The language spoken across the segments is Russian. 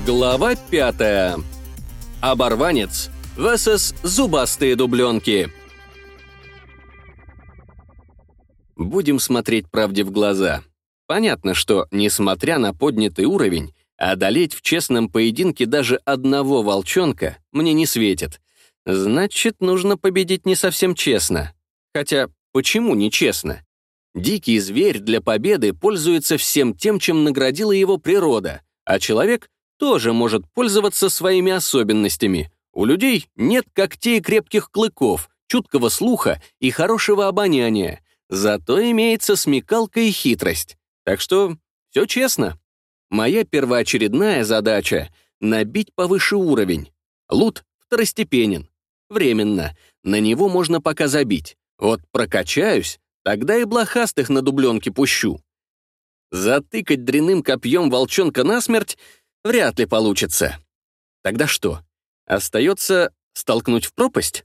Глава 5. Оборванец vs. Зубастые дубленки. Будем смотреть правде в глаза. Понятно, что, несмотря на поднятый уровень, одолеть в честном поединке даже одного волчонка мне не светит. Значит, нужно победить не совсем честно. Хотя, почему нечестно? Дикий зверь для победы пользуется всем тем, чем наградила его природа, а человек тоже может пользоваться своими особенностями. У людей нет когтей и крепких клыков, чуткого слуха и хорошего обоняния, зато имеется смекалка и хитрость. Так что все честно. Моя первоочередная задача — набить повыше уровень. Лут второстепенен. Временно. На него можно пока забить. Вот прокачаюсь, тогда и блохастых на дубленке пущу. Затыкать дряным копьем волчонка насмерть вряд ли получится. Тогда что, остается столкнуть в пропасть?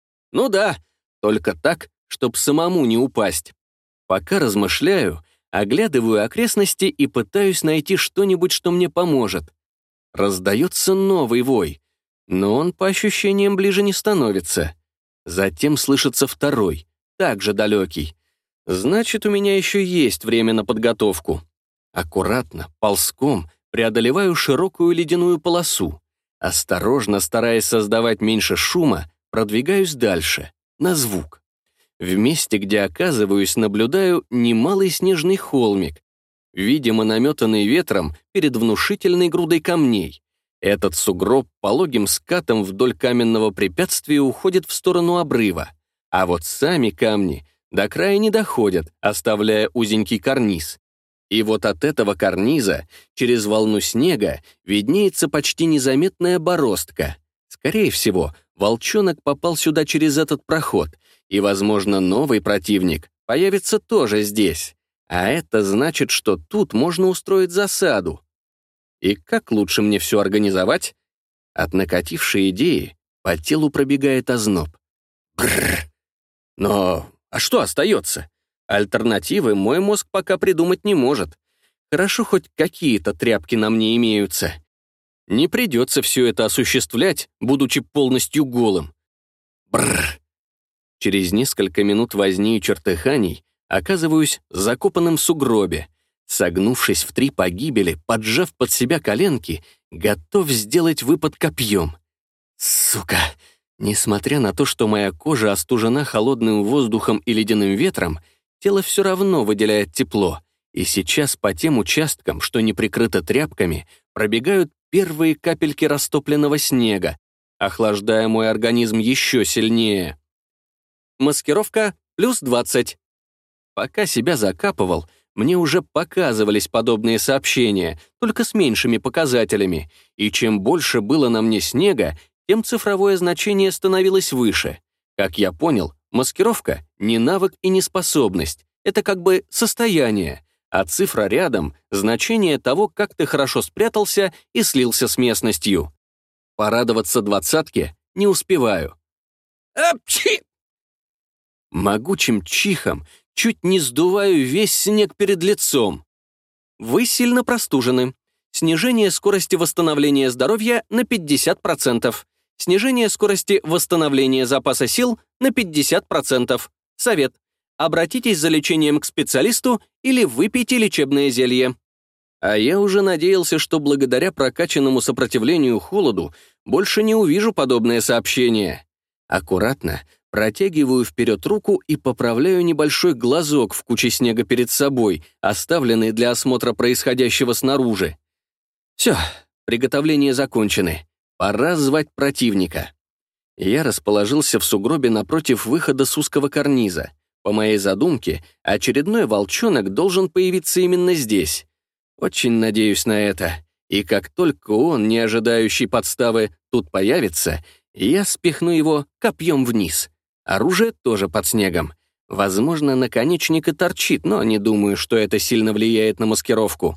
Ну да, только так, чтоб самому не упасть. Пока размышляю, оглядываю окрестности и пытаюсь найти что-нибудь, что мне поможет. Раздается новый вой, но он, по ощущениям, ближе не становится. Затем слышится второй, также далекий. Значит, у меня еще есть время на подготовку. Аккуратно, ползком, преодолеваю широкую ледяную полосу. Осторожно, стараясь создавать меньше шума, продвигаюсь дальше, на звук. В месте, где оказываюсь, наблюдаю немалый снежный холмик, видимо, наметанный ветром перед внушительной грудой камней. Этот сугроб пологим скатом вдоль каменного препятствия уходит в сторону обрыва, а вот сами камни до края не доходят, оставляя узенький карниз. И вот от этого карниза через волну снега виднеется почти незаметная бороздка. Скорее всего, волчонок попал сюда через этот проход, и, возможно, новый противник появится тоже здесь. А это значит, что тут можно устроить засаду. И как лучше мне все организовать? От накатившей идеи по телу пробегает озноб. Бррр. Но а что остается? Альтернативы мой мозг пока придумать не может. Хорошо, хоть какие-то тряпки на мне имеются. Не придется все это осуществлять, будучи полностью голым. Бррр. Через несколько минут возни и чертыханий оказываюсь закопанным в сугробе. Согнувшись в 3 погибели, поджав под себя коленки, готов сделать выпад копьем. Сука! Несмотря на то, что моя кожа остужена холодным воздухом и ледяным ветром, тело все равно выделяет тепло, и сейчас по тем участкам, что не прикрыто тряпками, пробегают первые капельки растопленного снега, охлаждая мой организм еще сильнее. Маскировка плюс 20. Пока себя закапывал, мне уже показывались подобные сообщения, только с меньшими показателями, и чем больше было на мне снега, тем цифровое значение становилось выше. Как я понял, маскировка — не навык и не способность, это как бы состояние, а цифра рядом — значение того, как ты хорошо спрятался и слился с местностью. Порадоваться 20-ке не успеваю. Апчхи! Могучим чихом чуть не сдуваю весь снег перед лицом. Вы сильно простужены. Снижение скорости восстановления здоровья на 50%. Снижение скорости восстановления запаса сил на 50%. Совет. Обратитесь за лечением к специалисту или выпейте лечебное зелье. А я уже надеялся, что благодаря прокачанному сопротивлению холоду больше не увижу подобное сообщение. Аккуратно протягиваю вперед руку и поправляю небольшой глазок в куче снега перед собой, оставленный для осмотра происходящего снаружи. Все, приготовления закончены. Пора звать противника. Я расположился в сугробе напротив выхода с узкого карниза. По моей задумке, очередной волчонок должен появиться именно здесь. Очень надеюсь на это. И как только он, не ожидающий подставы, тут появится, я спихну его копьем вниз. Оружие тоже под снегом. Возможно, наконечник и торчит, но не думаю, что это сильно влияет на маскировку.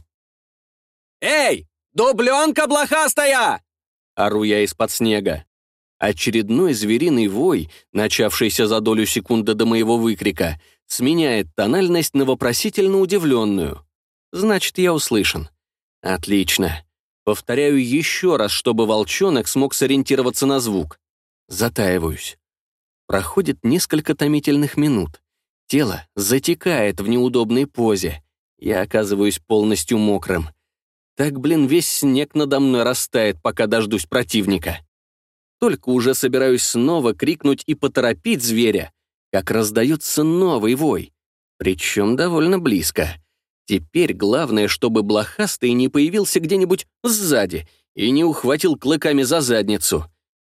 «Эй, дубленка блохастая!» — ору я из-под снега. Очередной звериный вой, начавшийся за долю секунды до моего выкрика, сменяет тональность на вопросительно удивленную. Значит, я услышан. Отлично. Повторяю еще раз, чтобы волчонок смог сориентироваться на звук. Затаиваюсь. Проходит несколько томительных минут. Тело затекает в неудобной позе. Я оказываюсь полностью мокрым. Так, весь снег надо мной растает, пока дождусь противника. Только уже собираюсь снова крикнуть и поторопить зверя, как раздается новый вой, причем довольно близко. Теперь главное, чтобы блохастый не появился где-нибудь сзади и не ухватил клыками за задницу.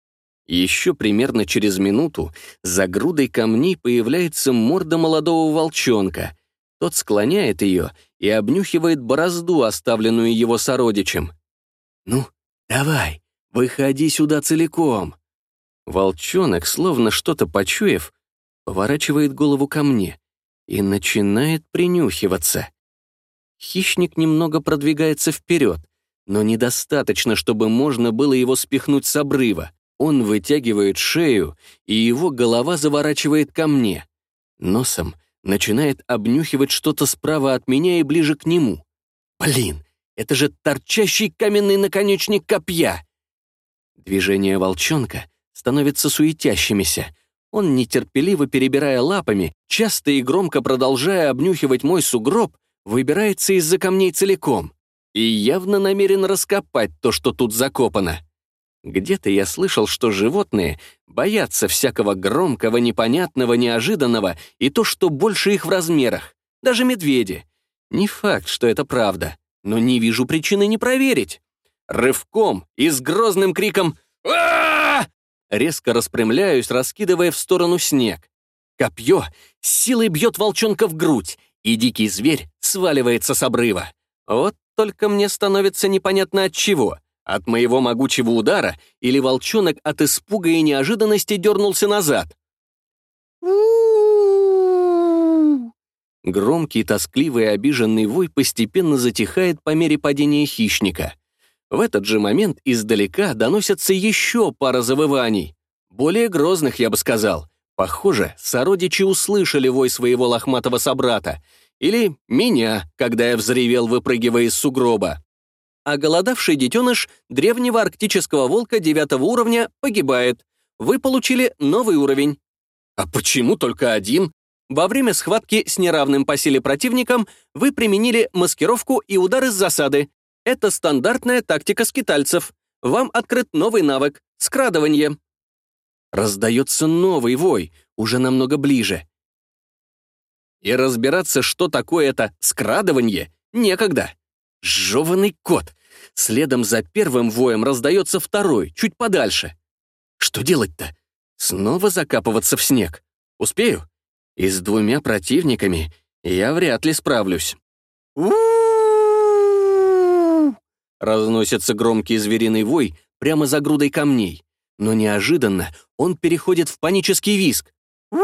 Еще примерно через минуту за грудой камней появляется морда молодого волчонка. Тот склоняет ее и обнюхивает борозду, оставленную его сородичем. «Ну, давай, выходи сюда целиком». Волчонок, словно что-то почуяв, поворачивает голову ко мне и начинает принюхиваться. Хищник немного продвигается вперед, но недостаточно, чтобы можно было его спихнуть с обрыва. Он вытягивает шею, и его голова заворачивает ко мне. Носом начинает обнюхивать что-то справа от меня и ближе к нему. Блин, это же торчащий каменный наконечник копья! Движения волчонка становятся суетящимися. Он, нетерпеливо перебирая лапами, часто и громко продолжая обнюхивать мой сугроб, выбирается из-за камней целиком и явно намерен раскопать то, что тут закопано. Где-то я слышал, что животные боятся всякого громкого, непонятного, неожиданного и то, что больше их в размерах. Даже медведи. Не факт, что это правда, но не вижу причины не проверить. Рывком и с грозным криком «А-а-а!» резко распрямляюсь, раскидывая в сторону снег. Копье с силой бьет волчонка в грудь, и дикий зверь сваливается с обрыва. Вот только мне становится непонятно от чего. От моего могучего удара или волчонок от испуга и неожиданности дернулся назад. Громкий, тоскливый и обиженный вой постепенно затихает по мере падения хищника. В этот же момент издалека доносятся еще пара завываний. Более грозных, я бы сказал. Похоже, сородичи услышали вой своего лохматого собрата. Или меня, когда я взревел, выпрыгивая из сугроба. А голодавший детеныш древнего арктического волка 9 уровня погибает. Вы получили новый уровень. А почему только один? Во время схватки с неравным по силе противником вы применили маскировку и удар из засады. Это стандартная тактика скитальцев. Вам открыт новый навык — скрадывание. Раздается новый вой, уже намного ближе. И разбираться, что такое это скрадывание, некогда. Жеванный кот. Следом за первым воем раздается второй, чуть подальше. Что делать-то? Снова закапываться в снег? Успею? И с 2 противниками я вряд ли справлюсь. Разносится громкий звериный вой прямо за грудой камней. Но неожиданно он переходит в панический визг.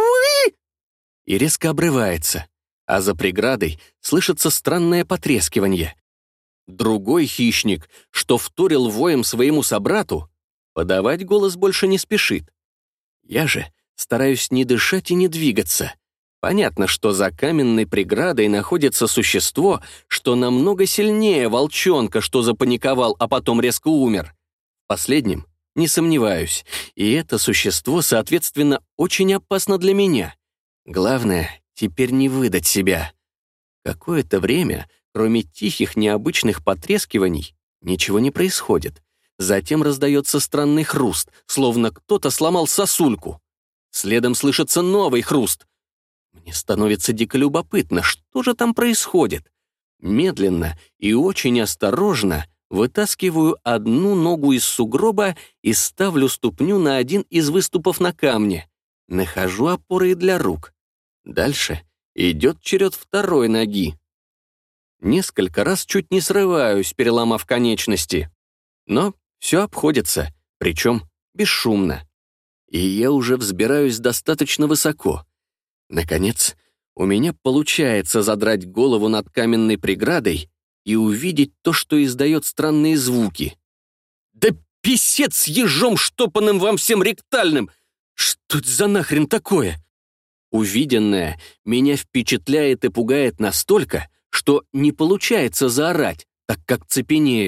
И резко обрывается. А за преградой слышится странное потрескивание. Другой хищник, что вторил воем своему собрату, подавать голос больше не спешит. Я же стараюсь не дышать и не двигаться. Понятно, что за каменной преградой находится существо, что намного сильнее волчонка, что запаниковал, а потом резко умер. Последним не сомневаюсь, и это существо, соответственно, очень опасно для меня. Главное, теперь не выдать себя. Какое-то время, кроме тихих необычных потрескиваний, ничего не происходит. Затем раздается странный хруст, словно кто-то сломал сосульку. Следом слышится новый хруст. Мне становится дико любопытно, что же там происходит. Медленно и очень осторожно вытаскиваю одну ногу из сугроба и ставлю ступню на один из выступов на камне. Нахожу опоры для рук. Дальше идет черед второй ноги. Несколько раз чуть не срываюсь, переломав конечности. Но все обходится, причем бесшумно. И я уже взбираюсь достаточно высоко. Наконец, у меня получается задрать голову над каменной преградой и увидеть то, что издает странные звуки. «Да писец с ежом штопанным вам всем ректальным! Что это за нахрен такое?» Увиденное меня впечатляет и пугает настолько, что не получается заорать, так как цепенею.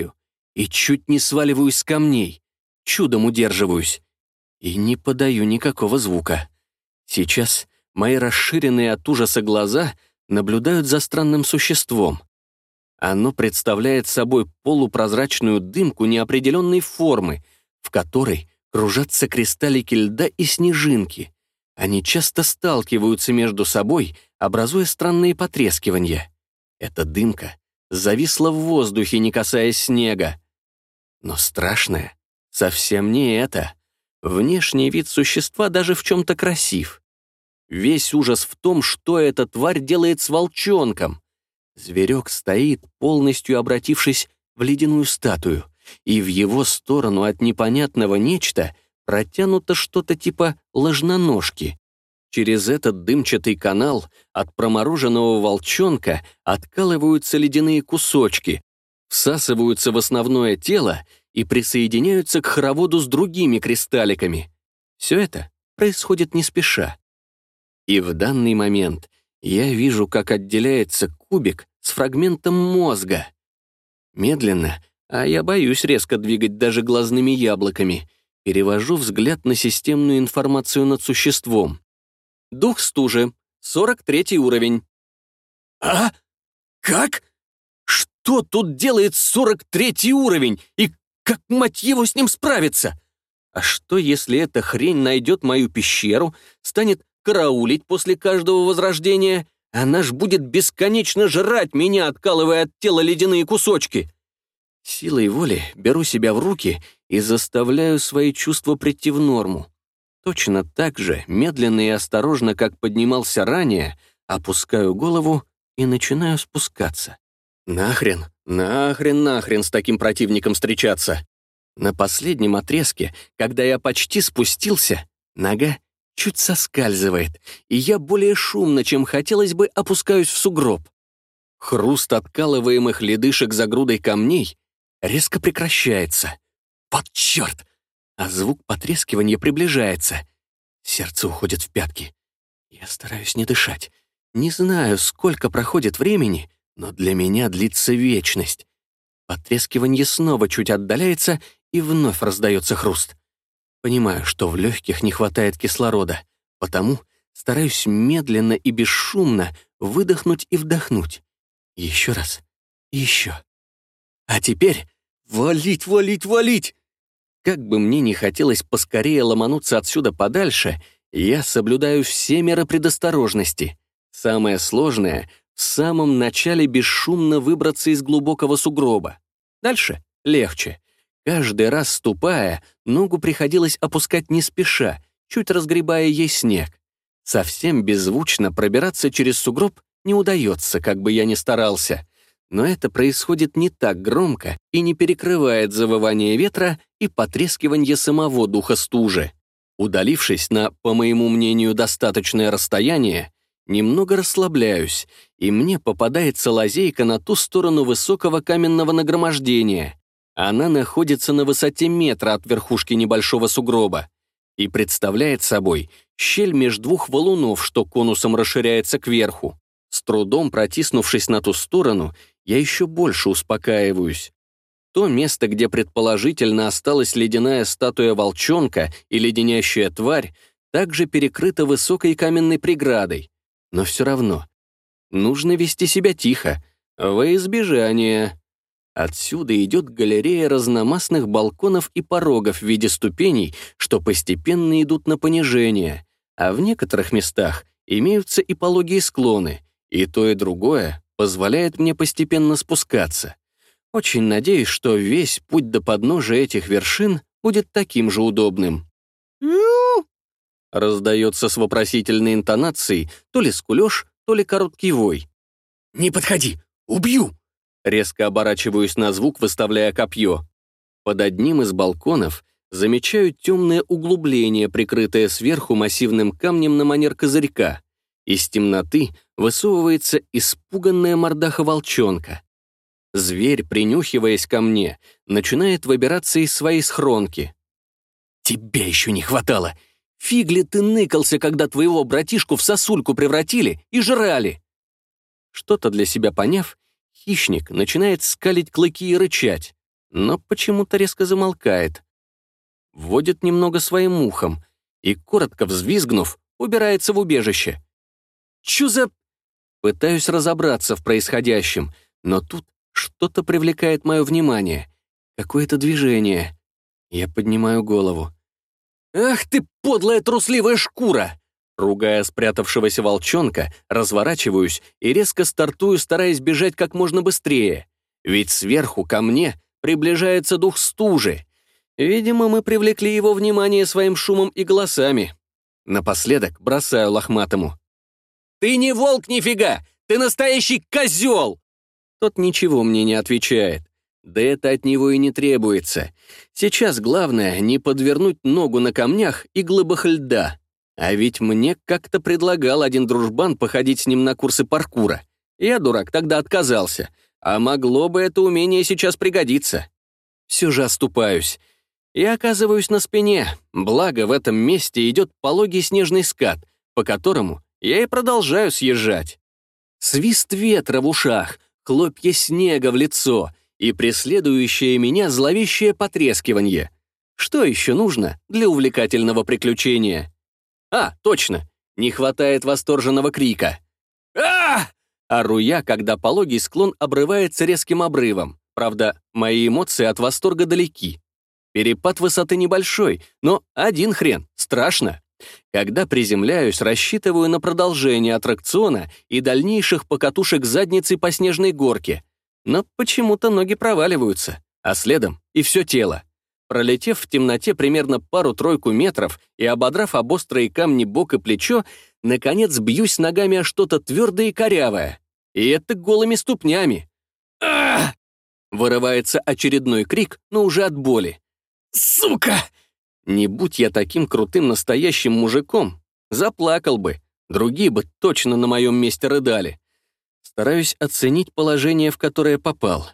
и чуть не сваливаюсь с камней. Чудом удерживаюсь. И не подаю никакого звука. Сейчас мои расширенные от ужаса глаза наблюдают за странным существом. Оно представляет собой полупрозрачную дымку неопределенной формы, в которой кружатся кристаллики льда и снежинки. Они часто сталкиваются между собой, образуя странные потрескивания. Эта дымка зависла в воздухе, не касаясь снега. Но страшное совсем не это. Внешний вид существа даже в чем-то красив. Весь ужас в том, что эта тварь делает с волчонком. Зверек стоит, полностью обратившись в ледяную статую, и в его сторону от непонятного нечто протянуто что-то типа ложноножки. Через этот дымчатый канал от промороженного волчонка откалываются ледяные кусочки, всасываются в основное тело и присоединяются к хороводу с другими кристалликами. Все это происходит не спеша. И в данный момент я вижу, как отделяется кубик с фрагментом мозга. Медленно, а я боюсь резко двигать даже глазными яблоками, перевожу взгляд на системную информацию над существом. Дух стужи, 43 уровень. А? Как? Что тут делает 43 уровень? И как, мать его, с ним справиться? А что, если эта хрень найдет мою пещеру, станет караулить после каждого возрождения? Она ж будет бесконечно жрать меня, откалывая от тела ледяные кусочки. Силой воли беру себя в руки и заставляю свои чувства прийти в норму. Точно так же, медленно и осторожно, как поднимался ранее, опускаю голову и начинаю спускаться. Нахрен с таким противником встречаться. На последнем отрезке, когда я почти спустился, нога чуть соскальзывает, и я более шумно, чем хотелось бы, опускаюсь в сугроб. Хруст откалываемых ледышек за грудой камней резко прекращается. Вот черт! А звук потрескивания приближается. Сердце уходит в пятки. Я стараюсь не дышать. Не знаю, сколько проходит времени, но для меня длится вечность. Потрескивание снова чуть отдаляется, и вновь раздается хруст. Понимаю, что в легких не хватает кислорода, потому стараюсь медленно и бесшумно выдохнуть и вдохнуть. Еще раз. Еще. А теперь валить, валить, валить! Как бы мне ни хотелось поскорее ломануться отсюда подальше, я соблюдаю все меры предосторожности. Самое сложное — в самом начале бесшумно выбраться из глубокого сугроба. Дальше легче. Каждый раз ступая, ногу приходилось опускать не спеша, чуть разгребая ей снег. Совсем беззвучно пробираться через сугроб не удается, как бы я ни старался. Но это происходит не так громко и не перекрывает завывание ветра и потрескивание самого духа стужи. Удалившись на, по моему мнению, достаточное расстояние, немного расслабляюсь, и мне попадается лазейка на ту сторону высокого каменного нагромождения. Она находится на высоте метра от верхушки небольшого сугроба и представляет собой щель между двух валунов, что конусом расширяется кверху. С трудом протиснувшись на ту сторону, я еще больше успокаиваюсь. То место, где предположительно осталась ледяная статуя волчонка и леденящая тварь, также перекрыто высокой каменной преградой. Но все равно нужно вести себя тихо, во избежание. Отсюда идет галерея разномастных балконов и порогов в виде ступеней, что постепенно идут на понижение, а в некоторых местах имеются и пологие склоны, и то, и другое позволяет мне постепенно спускаться. Очень надеюсь, что весь путь до подножия этих вершин будет таким же удобным. Раздается с вопросительной интонацией то ли скулёж, то ли короткий вой. «Не подходи! Убью!» Резко оборачиваюсь на звук, выставляя копье. Под одним из балконов замечаю темное углубление, прикрытое сверху массивным камнем на манер козырька. Из темноты высовывается испуганная мордаха волчонка. Зверь, принюхиваясь ко мне, начинает выбираться из своей схронки. «Тебя еще не хватало! Фиг ли ты ныкался, когда твоего братишку в сосульку превратили и жрали!» Что-то для себя поняв, хищник начинает скалить клыки и рычать. но почему-то резко замолкает. Вводит немного своим ухом и, коротко взвизгнув, убирается в убежище. Чё за... Пытаюсь разобраться в происходящем, но тут что-то привлекает мое внимание. Какое-то движение. Я поднимаю голову. «Ах ты, подлая трусливая шкура!» Ругая спрятавшегося волчонка, разворачиваюсь и резко стартую, стараясь бежать как можно быстрее. Ведь сверху ко мне приближается дух стужи. Видимо, мы привлекли его внимание своим шумом и голосами. Напоследок бросаю лохматому. «Ты не волк нифига! Ты настоящий козел!» Тот ничего мне не отвечает. Да это от него и не требуется. Сейчас главное не подвернуть ногу на камнях и глыбах льда. А ведь мне как-то предлагал один дружбан походить с ним на курсы паркура. Я, дурак, тогда отказался. А могло бы это умение сейчас пригодиться. Все же оступаюсь. И оказываюсь на спине, благо в этом месте идет пологий снежный скат, по которому я и продолжаю съезжать. Свист ветра в ушах, хлопья снега в лицо и преследующее меня зловещее потрескиванье. Что еще нужно для увлекательного приключения? А, точно, не хватает восторженного крика. «А!» ору я, когда пологий склон обрывается резким обрывом. Правда, мои эмоции от восторга далеки. Перепад высоты небольшой, но один хрен, страшно. Когда приземляюсь, рассчитываю на продолжение аттракциона и дальнейших покатушек задницей по снежной горке. Но почему-то ноги проваливаются, а следом и все тело. Пролетев в темноте примерно пару-тройку метров и ободрав об острые камни бок и плечо, наконец бьюсь ногами о что-то твердое и корявое. И это голыми ступнями. «Ах!» Вырывается очередной крик, но уже от боли. «Сука!» Не будь я таким крутым настоящим мужиком, заплакал бы, другие бы точно на моем месте рыдали. Стараюсь оценить положение, в которое попал.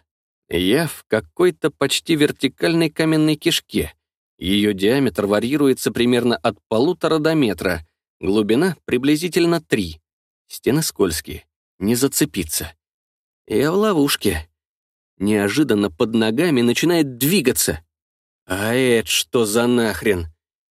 Я в какой-то почти вертикальной каменной кишке. Ее диаметр варьируется примерно от 1,5 до метра, глубина приблизительно 3. Стены скользкие, не зацепиться. Я в ловушке. Неожиданно под ногами начинает двигаться. А это что за нахрен?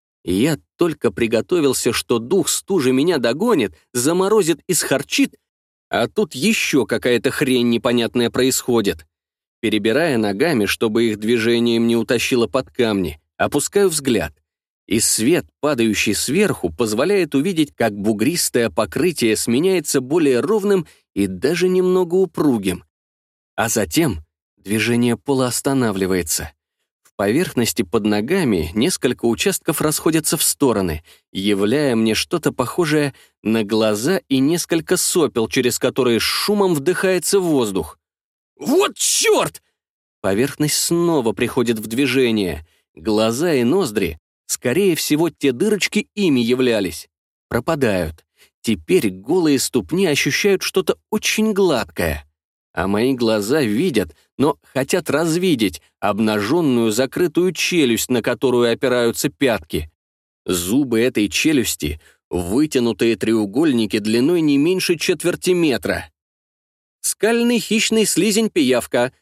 Я только приготовился, что дух стужи меня догонит, заморозит и схарчит, а тут еще какая-то хрень непонятная происходит. Перебирая ногами, чтобы их движением не утащило под камни, опускаю взгляд. И свет, падающий сверху, позволяет увидеть, как бугристое покрытие сменяется более ровным и даже немного упругим. А затем движение пола останавливается. В поверхности под ногами несколько участков расходятся в стороны, являя мне что-то похожее на глаза и несколько сопел, через которые с шумом вдыхается воздух. «Вот черт!» Поверхность снова приходит в движение. Глаза и ноздри, скорее всего, те дырочки ими являлись, пропадают. Теперь голые ступни ощущают что-то очень гладкое. А мои глаза видят, но хотят развидеть обнаженную закрытую челюсть, на которую опираются пятки. Зубы этой челюсти — вытянутые треугольники длиной не меньше 1/4 метра. Скальный хищный слизень-пиявка,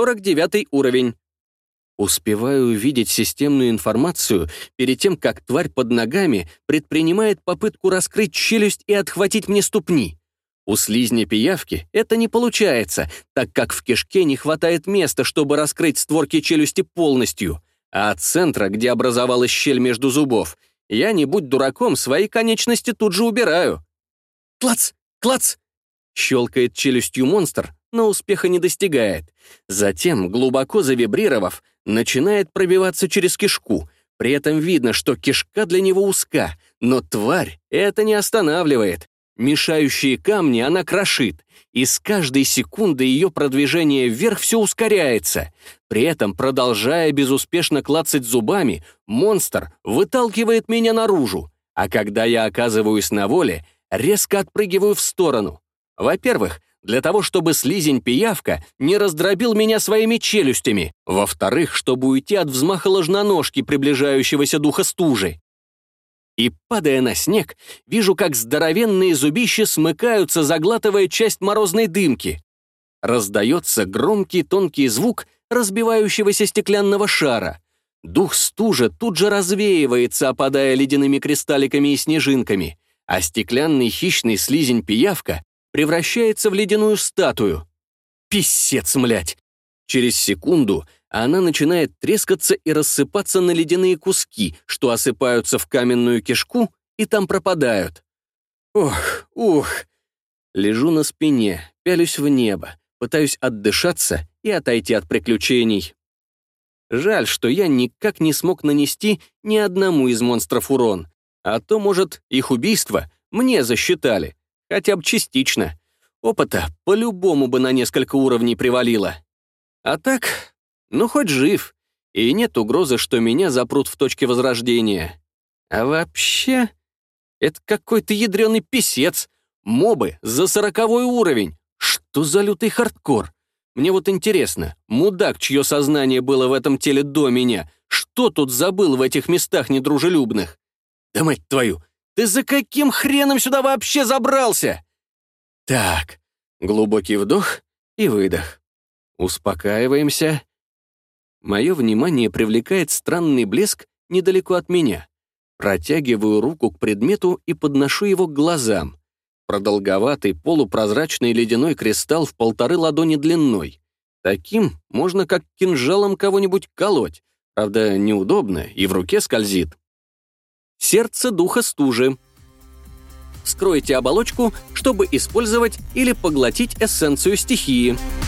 49 уровень. Успеваю увидеть системную информацию перед тем, как тварь под ногами предпринимает попытку раскрыть челюсть и отхватить мне ступни. У слизня-пиявки это не получается, так как в кишке не хватает места, чтобы раскрыть створки челюсти полностью, а от центра, где образовалась щель между зубов, я, не будь дураком, свои конечности тут же убираю. Клац! Клац! Щелкает челюстью монстр, но успеха не достигает. Затем, глубоко завибрировав, начинает пробиваться через кишку. При этом видно, что кишка для него узка, но тварь это не останавливает. Мешающие камни она крошит, и с каждой секундой ее продвижение вверх все ускоряется. При этом, продолжая безуспешно клацать зубами, монстр выталкивает меня наружу, а когда я оказываюсь на воле, резко отпрыгиваю в сторону. Во-первых, для того, чтобы слизень-пиявка не раздробил меня своими челюстями. Во-вторых, чтобы уйти от взмаха ложноножки, приближающегося духа стужи. И, падая на снег, вижу, как здоровенные зубища смыкаются, заглатывая часть морозной дымки. Раздается громкий тонкий звук, разбивающегося стеклянного шара. Дух стужи тут же развеивается, опадая ледяными кристалликами и снежинками, а стеклянный хищный слизень-пиявка превращается в ледяную статую. Писец, млять! Через секунду она начинает трескаться и рассыпаться на ледяные куски, что осыпаются в каменную кишку и там пропадают. Ух. Лежу на спине, пялюсь в небо, пытаюсь отдышаться и отойти от приключений. Жаль, что я никак не смог нанести ни одному из монстров урон, а то, может, их убийство мне засчитали, хотя бы частично. Опыта по-любому бы на несколько уровней привалило. А так, хоть жив, и нет угрозы, что меня запрут в точке возрождения. А вообще, это какой-то ядреный писец. Мобы за 40-й уровень. Что за лютый хардкор? Мне вот интересно, мудак, чье сознание было в этом теле до меня, что тут забыл в этих местах недружелюбных? Да мать твою, ты за каким хреном сюда вообще забрался? Так, глубокий вдох и выдох. Успокаиваемся. Мое внимание привлекает странный блеск недалеко от меня. Протягиваю руку к предмету и подношу его к глазам. Продолговатый полупрозрачный ледяной кристалл в 1,5 ладони длиной. Таким можно как кинжалом кого-нибудь колоть. Правда, неудобно и в руке скользит. Сердце духа стужи. Вскройте оболочку, чтобы использовать или поглотить эссенцию стихии.